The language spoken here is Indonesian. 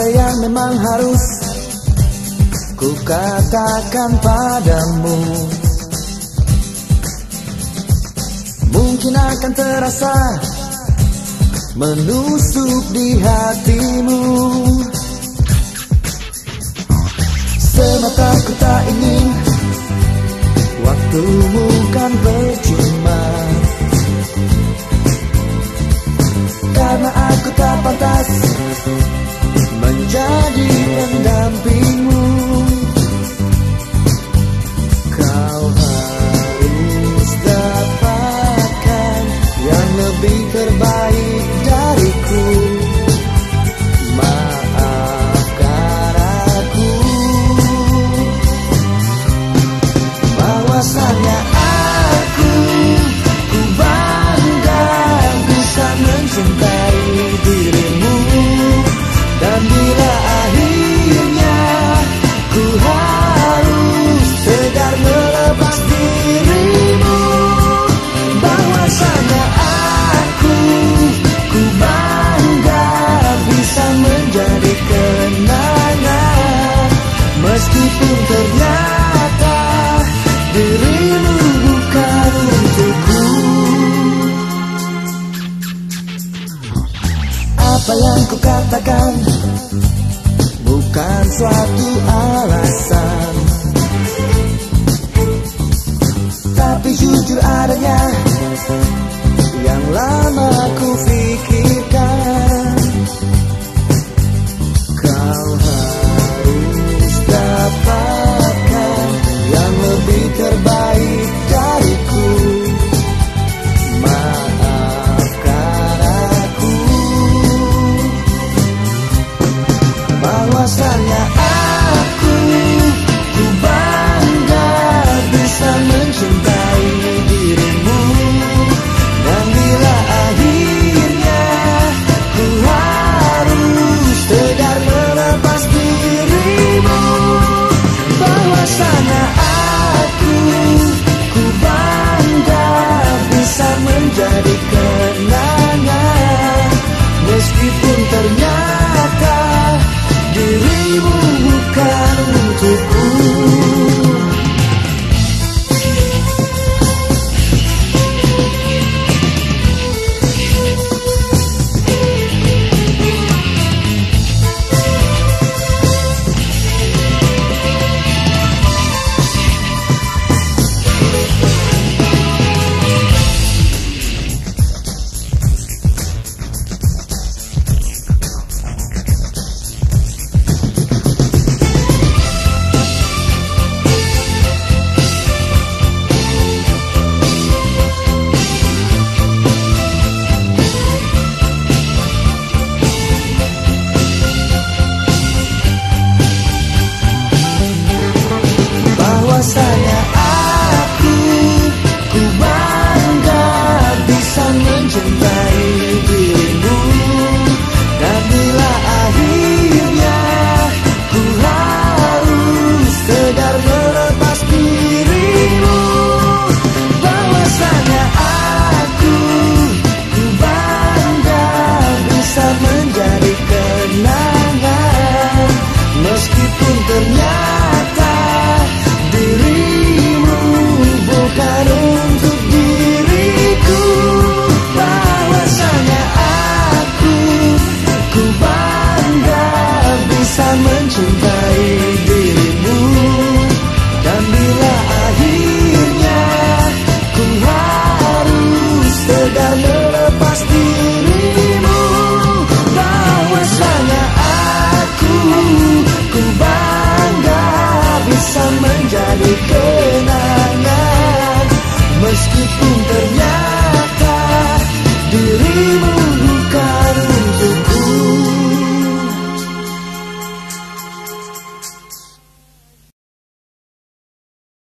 ada yang memang harus ku katakan padamu. Mungkin akan terasa menusuk di hatimu. Semata ku tak ingin waktumu kan percuma, karena aku tak pantas menjadi pendampingmu. Kau harus dapatkan yang lebih terbaik dariku. Maafkan aku, bahwasanya aku bangga bisa mencintai dirimu. Dan bila akhirnya ku harus tegar melepas dirimu, bahwasanya aku bangga bisa menjadi kenangan. Meskipun ternyata dirimu bukan untukku. Apa yang ku katakan bukan suatu alasan, tapi jujur adanya yang lama ku pikirkan. Kau harus dapatkan yang lebih terbaik dariku. Maafkan aku, bahwasanya aku bangga bisa mencintai dirimu. Dan bila akhirnya ku harus tegar melepas dirimu, bahwasanya aku bangga bisa menjadi kenangan. Meskipun ternyata dirimu bukan untukku. Bahwasanya aku bangga bisa mencintai dirimu. Dan bila akhirnya ku harus tegar melepas dirimu, bahwasanya aku bangga bisa menjadi kenangan. Meskipun ternyata dirimu bukan untuk diriku, bahwasanya aku bangga bisa mencintai dirimu. Dan bila akhirnya ku harus tegar melepas dirimu, bahwasanya aku bangga bisa menjadi kenangan. Meskipun